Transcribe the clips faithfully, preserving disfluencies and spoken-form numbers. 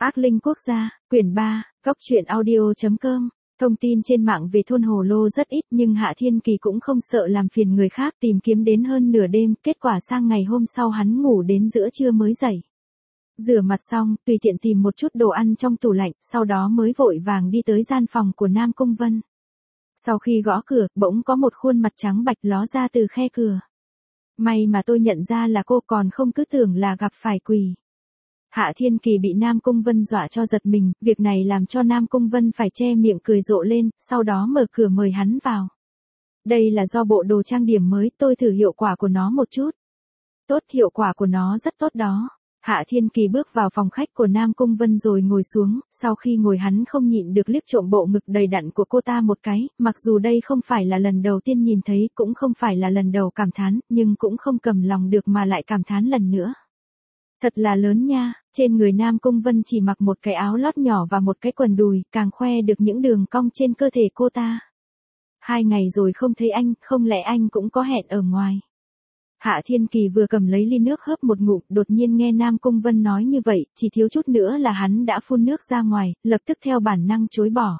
Ác linh quốc gia, quyển ba, góc truyện audio.com. Thông tin trên mạng về thôn Hồ Lô rất ít nhưng Hạ Thiên Kỳ cũng không sợ làm phiền người khác tìm kiếm đến hơn nửa đêm, kết quả sang ngày hôm sau hắn ngủ đến giữa trưa mới dậy. Rửa mặt xong, tùy tiện tìm một chút đồ ăn trong tủ lạnh, sau đó mới vội vàng đi tới gian phòng của Nam Cung Vân. Sau khi gõ cửa, bỗng có một khuôn mặt trắng bạch ló ra từ khe cửa. May mà tôi nhận ra là cô, còn không cứ tưởng là gặp phải quỷ. Hạ Thiên Kỳ bị Nam Cung Vân dọa cho giật mình, việc này làm cho Nam Cung Vân phải che miệng cười rộ lên, sau đó mở cửa mời hắn vào. Đây là do bộ đồ trang điểm mới, tôi thử hiệu quả của nó một chút. Tốt, hiệu quả của nó rất tốt đó. Hạ Thiên Kỳ bước vào phòng khách của Nam Cung Vân rồi ngồi xuống, sau khi ngồi hắn không nhịn được liếc trộm bộ ngực đầy đặn của cô ta một cái, mặc dù đây không phải là lần đầu tiên nhìn thấy, cũng không phải là lần đầu cảm thán, nhưng cũng không cầm lòng được mà lại cảm thán lần nữa. Thật là lớn nha, trên người Nam Cung Vân chỉ mặc một cái áo lót nhỏ và một cái quần đùi, càng khoe được những đường cong trên cơ thể cô ta. Hai ngày rồi không thấy anh, không lẽ anh cũng có hẹn ở ngoài? Hạ Thiên Kỳ vừa cầm lấy ly nước hớp một ngụm, đột nhiên nghe Nam Cung Vân nói như vậy, chỉ thiếu chút nữa là hắn đã phun nước ra ngoài, lập tức theo bản năng chối bỏ.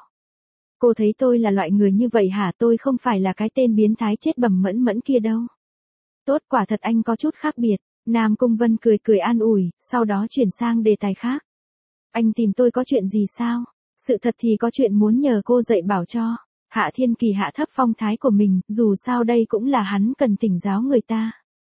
Cô thấy tôi là loại người như vậy hả? Tôi không phải là cái tên biến thái chết bầm mẫn mẫn kia đâu. Tốt, quả thật anh có chút khác biệt. Nam Cung Vân cười cười an ủi, sau đó chuyển sang đề tài khác. Anh tìm tôi có chuyện gì sao? Sự thật thì có chuyện muốn nhờ cô dạy bảo cho. Hạ Thiên Kỳ hạ thấp phong thái của mình, dù sao đây cũng là hắn cần tỉnh giáo người ta.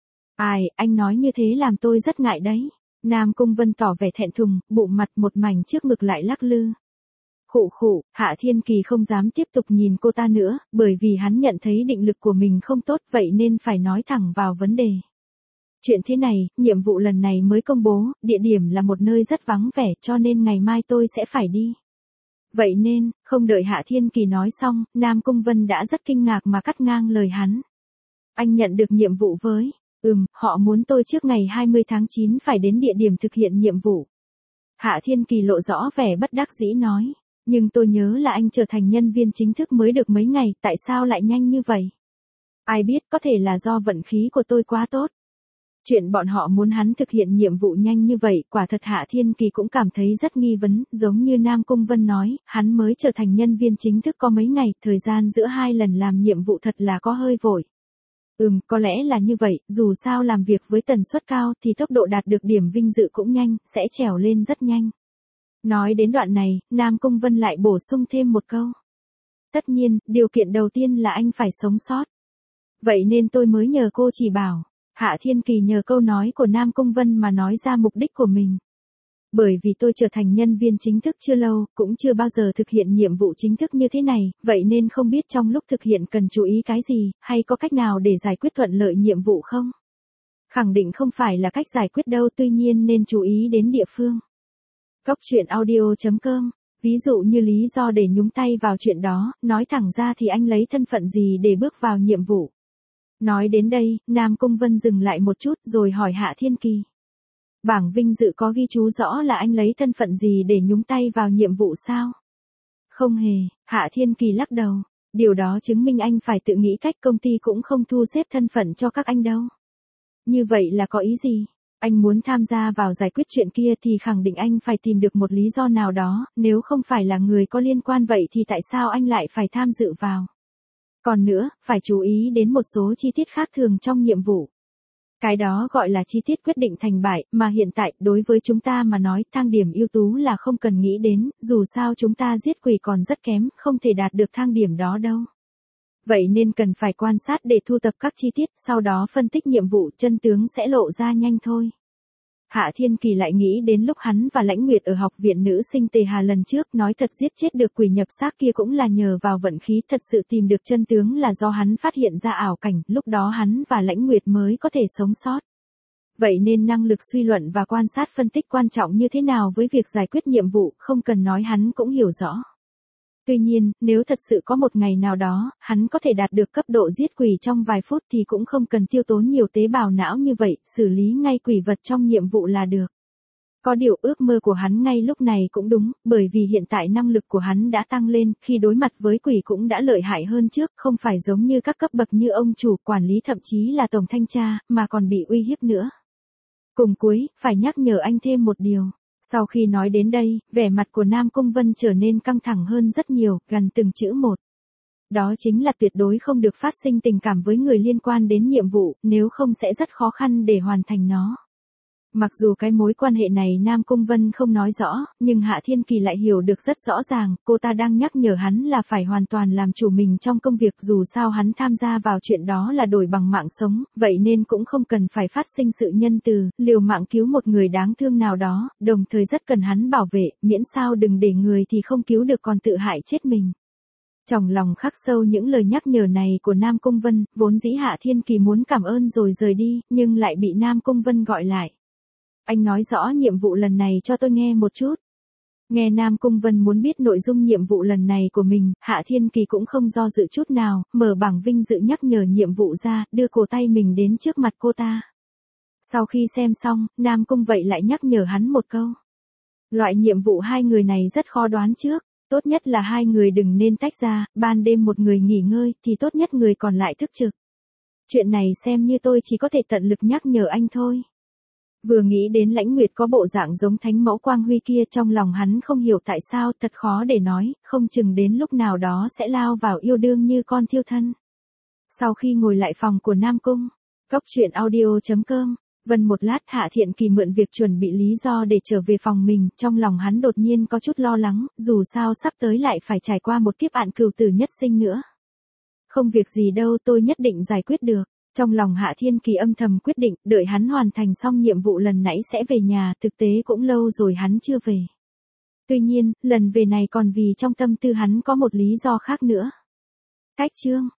Ai, anh nói như thế làm tôi rất ngại đấy. Nam Cung Vân tỏ vẻ thẹn thùng, bụng mặt một mảnh trước ngực lại lắc lư. Khụ khụ, Hạ Thiên Kỳ không dám tiếp tục nhìn cô ta nữa, bởi vì hắn nhận thấy định lực của mình không tốt, vậy nên phải nói thẳng vào vấn đề. Chuyện thế này, nhiệm vụ lần này mới công bố, địa điểm là một nơi rất vắng vẻ cho nên ngày mai tôi sẽ phải đi. Vậy nên, không đợi Hạ Thiên Kỳ nói xong, Nam Cung Vân đã rất kinh ngạc mà cắt ngang lời hắn. Anh nhận được nhiệm vụ với, ừm, họ muốn tôi trước ngày hai mươi tháng chín phải đến địa điểm thực hiện nhiệm vụ. Hạ Thiên Kỳ lộ rõ vẻ bất đắc dĩ nói, nhưng tôi nhớ là anh trở thành nhân viên chính thức mới được mấy ngày, tại sao lại nhanh như vậy? Ai biết, có thể là do vận khí của tôi quá tốt. Chuyện bọn họ muốn hắn thực hiện nhiệm vụ nhanh như vậy, quả thật Hạ Thiên Kỳ cũng cảm thấy rất nghi vấn, giống như Nam Cung Vân nói, hắn mới trở thành nhân viên chính thức có mấy ngày, thời gian giữa hai lần làm nhiệm vụ thật là có hơi vội. Ừm, có lẽ là như vậy, dù sao làm việc với tần suất cao thì tốc độ đạt được điểm vinh dự cũng nhanh, sẽ trèo lên rất nhanh. Nói đến đoạn này, Nam Cung Vân lại bổ sung thêm một câu. Tất nhiên, điều kiện đầu tiên là anh phải sống sót. Vậy nên tôi mới nhờ cô chỉ bảo. Hạ Thiên Kỳ nhờ câu nói của Nam Cung Vân mà nói ra mục đích của mình. Bởi vì tôi trở thành nhân viên chính thức chưa lâu, cũng chưa bao giờ thực hiện nhiệm vụ chính thức như thế này, vậy nên không biết trong lúc thực hiện cần chú ý cái gì, hay có cách nào để giải quyết thuận lợi nhiệm vụ không? Khẳng định không phải là cách giải quyết đâu, tuy nhiên nên chú ý đến địa phương. Góc truyện audio.com. Ví dụ như lý do để nhúng tay vào chuyện đó, nói thẳng ra thì anh lấy thân phận gì để bước vào nhiệm vụ. Nói đến đây, Nam Cung Vân dừng lại một chút rồi hỏi Hạ Thiên Kỳ. Bảng vinh dự có ghi chú rõ là anh lấy thân phận gì để nhúng tay vào nhiệm vụ sao? Không hề, Hạ Thiên Kỳ lắc đầu. Điều đó chứng minh anh phải tự nghĩ cách, công ty cũng không thu xếp thân phận cho các anh đâu. Như vậy là có ý gì? Anh muốn tham gia vào giải quyết chuyện kia thì khẳng định anh phải tìm được một lý do nào đó, nếu không phải là người có liên quan vậy thì tại sao anh lại phải tham dự vào? Còn nữa, phải chú ý đến một số chi tiết khác thường trong nhiệm vụ. Cái đó gọi là chi tiết quyết định thành bại, mà hiện tại, đối với chúng ta mà nói, thang điểm ưu tú là không cần nghĩ đến, dù sao chúng ta giết quỷ còn rất kém, không thể đạt được thang điểm đó đâu. Vậy nên cần phải quan sát để thu thập các chi tiết, sau đó phân tích nhiệm vụ, chân tướng sẽ lộ ra nhanh thôi. Hạ Thiên Kỳ lại nghĩ đến lúc hắn và Lãnh Nguyệt ở học viện nữ sinh Tề Hà lần trước, nói thật giết chết được quỷ nhập xác kia cũng là nhờ vào vận khí, thật sự tìm được chân tướng là do hắn phát hiện ra ảo cảnh, lúc đó hắn và Lãnh Nguyệt mới có thể sống sót. Vậy nên năng lực suy luận và quan sát phân tích quan trọng như thế nào với việc giải quyết nhiệm vụ, không cần nói hắn cũng hiểu rõ. Tuy nhiên, nếu thật sự có một ngày nào đó, hắn có thể đạt được cấp độ giết quỷ trong vài phút thì cũng không cần tiêu tốn nhiều tế bào não như vậy, xử lý ngay quỷ vật trong nhiệm vụ là được. Có điều ước mơ của hắn ngay lúc này cũng đúng, bởi vì hiện tại năng lực của hắn đã tăng lên, khi đối mặt với quỷ cũng đã lợi hại hơn trước, không phải giống như các cấp bậc như ông chủ, quản lý thậm chí là tổng thanh tra, mà còn bị uy hiếp nữa. Cùng cuối, phải nhắc nhở anh thêm một điều. Sau khi nói đến đây, vẻ mặt của Nam Cung Vân trở nên căng thẳng hơn rất nhiều, gần từng chữ một. Đó chính là tuyệt đối không được phát sinh tình cảm với người liên quan đến nhiệm vụ, nếu không sẽ rất khó khăn để hoàn thành nó. Mặc dù cái mối quan hệ này Nam Cung Vân không nói rõ, nhưng Hạ Thiên Kỳ lại hiểu được rất rõ ràng, cô ta đang nhắc nhở hắn là phải hoàn toàn làm chủ mình trong công việc, dù sao hắn tham gia vào chuyện đó là đổi bằng mạng sống, vậy nên cũng không cần phải phát sinh sự nhân từ, liều mạng cứu một người đáng thương nào đó, đồng thời rất cần hắn bảo vệ, miễn sao đừng để người thì không cứu được còn tự hại chết mình. Trong lòng khắc sâu những lời nhắc nhở này của Nam Cung Vân, vốn dĩ Hạ Thiên Kỳ muốn cảm ơn rồi rời đi, nhưng lại bị Nam Cung Vân gọi lại. Anh nói rõ nhiệm vụ lần này cho tôi nghe một chút. Nghe Nam Cung Vân muốn biết nội dung nhiệm vụ lần này của mình, Hạ Thiên Kỳ cũng không do dự chút nào, mở bảng vinh dự nhắc nhở nhiệm vụ ra, đưa cổ tay mình đến trước mặt cô ta. Sau khi xem xong, Nam Cung vậy lại nhắc nhở hắn một câu. Loại nhiệm vụ hai người này rất khó đoán trước, tốt nhất là hai người đừng nên tách ra, ban đêm một người nghỉ ngơi thì tốt nhất người còn lại thức trực. Chuyện này xem như tôi chỉ có thể tận lực nhắc nhở anh thôi. Vừa nghĩ đến Lãnh Nguyệt có bộ dạng giống thánh mẫu Quang Huy kia, trong lòng hắn không hiểu tại sao, thật khó để nói, không chừng đến lúc nào đó sẽ lao vào yêu đương như con thiêu thân. Sau khi ngồi lại phòng của Nam Cung, Cốc Truyện Audio chấm com, Vân một lát Hạ Thiện Kỳ mượn việc chuẩn bị lý do để trở về phòng mình, trong lòng hắn đột nhiên có chút lo lắng, dù sao sắp tới lại phải trải qua một kiếp ạn cửu tử nhất sinh nữa. Không việc gì đâu, tôi nhất định giải quyết được. Trong lòng Hạ Thiên Kỳ âm thầm quyết định, đợi hắn hoàn thành xong nhiệm vụ lần nãy sẽ về nhà, thực tế cũng lâu rồi hắn chưa về. Tuy nhiên, lần về này còn vì trong tâm tư hắn có một lý do khác nữa. Cách chương